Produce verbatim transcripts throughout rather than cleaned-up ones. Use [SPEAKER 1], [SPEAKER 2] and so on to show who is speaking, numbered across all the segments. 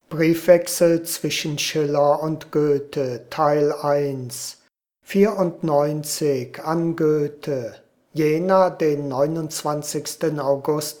[SPEAKER 1] Briefwechsel zwischen Schiller und Goethe, Teil eins. vierundneunzig an Goethe. Jena, den neunundzwanzigsten August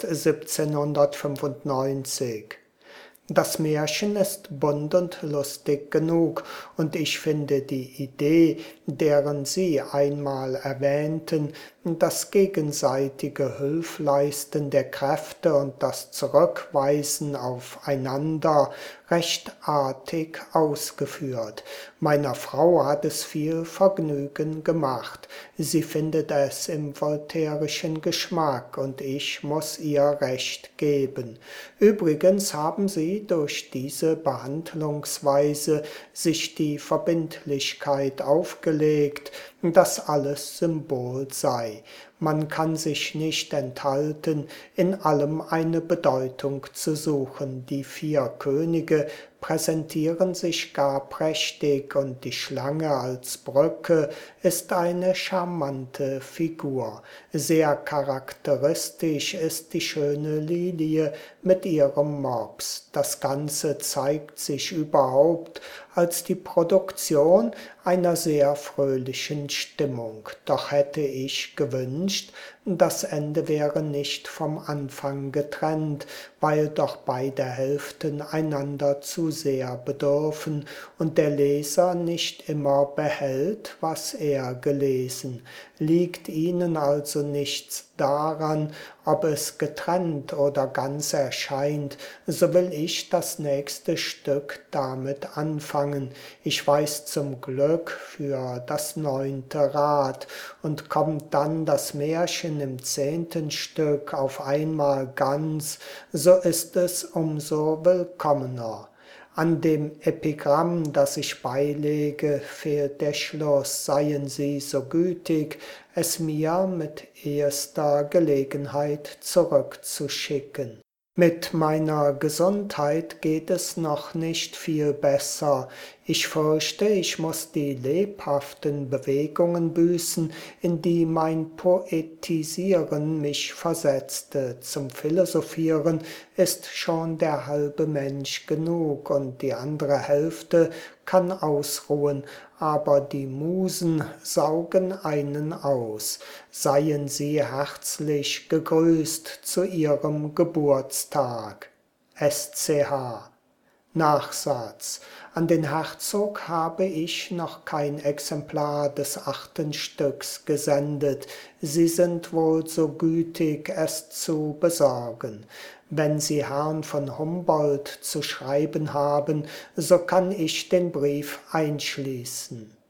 [SPEAKER 1] siebzehnhundertfünfundneunzig. Das Märchen ist bunt und lustig genug, und ich finde die Idee, deren Sie einmal erwähnten, das gegenseitige Hülfleisten der Kräfte und das Zurückweisen aufeinander, recht artig ausgeführt. Meiner Frau hat es viel Vergnügen gemacht. Sie findet es im voltairischen Geschmack, und ich muß ihr recht geben. Übrigens haben Sie durch diese Behandlungsweise sich die Verbindlichkeit aufgelegt, dass alles Symbol sei. Man kann sich nicht enthalten, in allem eine Bedeutung zu suchen. Die vier Könige präsentieren sich gar prächtig, und die Schlange als Brücke ist eine charmante Figur. Sehr charakteristisch ist die schöne Lilie mit ihrem Mops. Das Ganze zeigt sich überhaupt als die Produktion einer sehr fröhlichen Stimmung. Doch hätte ich gewünscht, das Ende wäre nicht vom Anfang getrennt, weil doch beide Hälften einander zu sehr bedürfen und der Leser nicht immer behält, was er gelesen. Liegt Ihnen also nichts daran, ob es getrennt oder ganz erscheint, so will ich das nächste Stück damit anfangen. Ich weiß zum Glück für das neunte Rad, und kommt dann das Märchen im zehnten Stück auf einmal ganz, so ist es umso willkommener. An dem Epigramm, das ich beilege, fehlt der Schluss. Seien Sie so gütig, es mir mit ehester Gelegenheit zurückzuschicken. Mit meiner Gesundheit geht es noch nicht viel besser. Ich fürchte, ich muß die lebhaften Bewegungen büßen, in die mein Poetisieren mich versetzte. Zum Philosophieren ist schon der halbe Mensch genug, und die andere Hälfte kann ausruhen, aber die Musen saugen einen aus. Seien Sie herzlich gegrüßt zu Ihrem Geburtstag. S C H. Nachsatz. An den Herzog habe ich noch kein Exemplar des achten Stücks gesendet. Sie sind wohl so gütig, es zu besorgen. Wenn Sie Herrn von Humboldt zu schreiben haben, so kann ich den Brief einschließen.